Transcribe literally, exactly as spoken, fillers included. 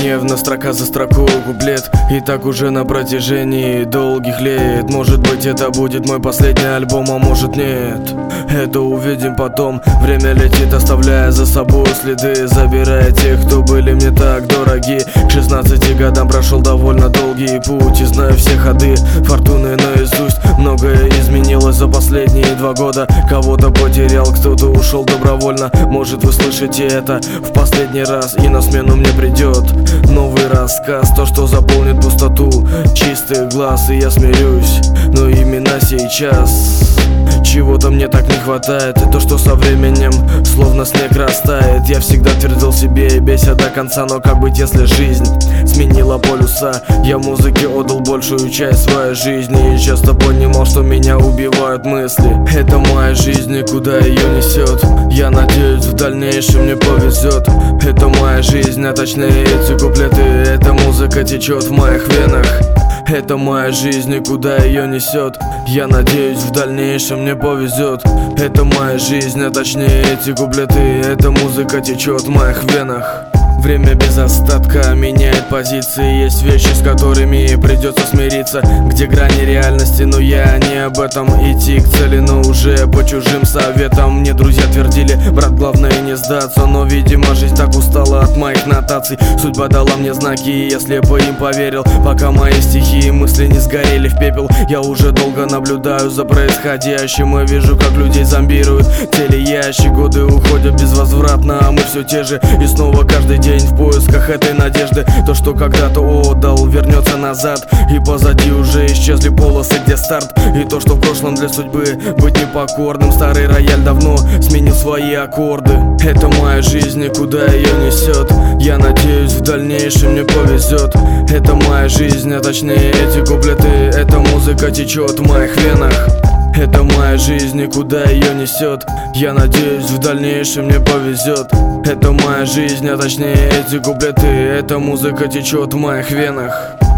ежедневно, строка за строкой куплет. И так уже на протяжении долгих лет. Может быть, это будет мой последний альбом, а может нет. Это увидим потом. Время летит, оставляя за собой следы, забирая тех, кто были мне так дороги. К шестнадцати годам прошел довольно долгий путь и знаю все ходы фортуны наизусть. Многое изменилось за последние два года. Кого-то потерял, кто-то ушел добровольно. Может, вы слышите это в последний раз, и на смену мне придет новый рассказ, то, что заполнит пустоту чистых глаз. И я смирюсь, но именно сейчас чего-то мне так не хватает. И то, что со временем словно снег растает. Я всегда твердил себе и бейся до конца. Но как быть, если жизнь сменила полюса? Я музыке отдал большую часть своей жизни и часто понимал, что меня убивают мысли. Это моя жизнь, и куда ее несет? Я надеюсь, в дальнейшем мне повезет. Это моя жизнь, а точнее эти куплеты. Эта музыка течет в моих венах. Это моя жизнь, и куда ее несет? Я надеюсь, в дальнейшем мне повезет. Это моя жизнь, а точнее эти куплеты. Эта музыка течет в моих венах. Время без остатка меняет позиции. Есть вещи, с которыми придется смириться, где грани реальности, но я не об этом. Идти к цели, но уже по чужим советам. Мне друзья твердили: брат, главное не сдаться. Но, видимо, жизнь так устала от моих нотаций. Судьба дала мне знаки, и я слепо им поверил. Пока мои стихи и мысли не сгорели в пепел. Я уже долго наблюдаю за происходящим и вижу, как людей зомбируют телеящик. Годы уходят безвозвратно, а мы все те же. И снова каждый день в поисках этой надежды. То, что когда-то отдал, вернется назад. И позади уже исчезли полосы, где старт. И то, что в прошлом для судьбы быть непокорным. Старый рояль давно сменил свои аккорды. Это моя жизнь, и куда ее несет? Я надеюсь, в дальнейшем мне повезет. Это моя жизнь, а точнее эти куплеты. Эта музыка течет в моих венах. Это моя жизнь, и куда ее несет? Я надеюсь, в дальнейшем мне повезет. Это моя жизнь, а точнее эти куплеты. Эта музыка течет в моих венах.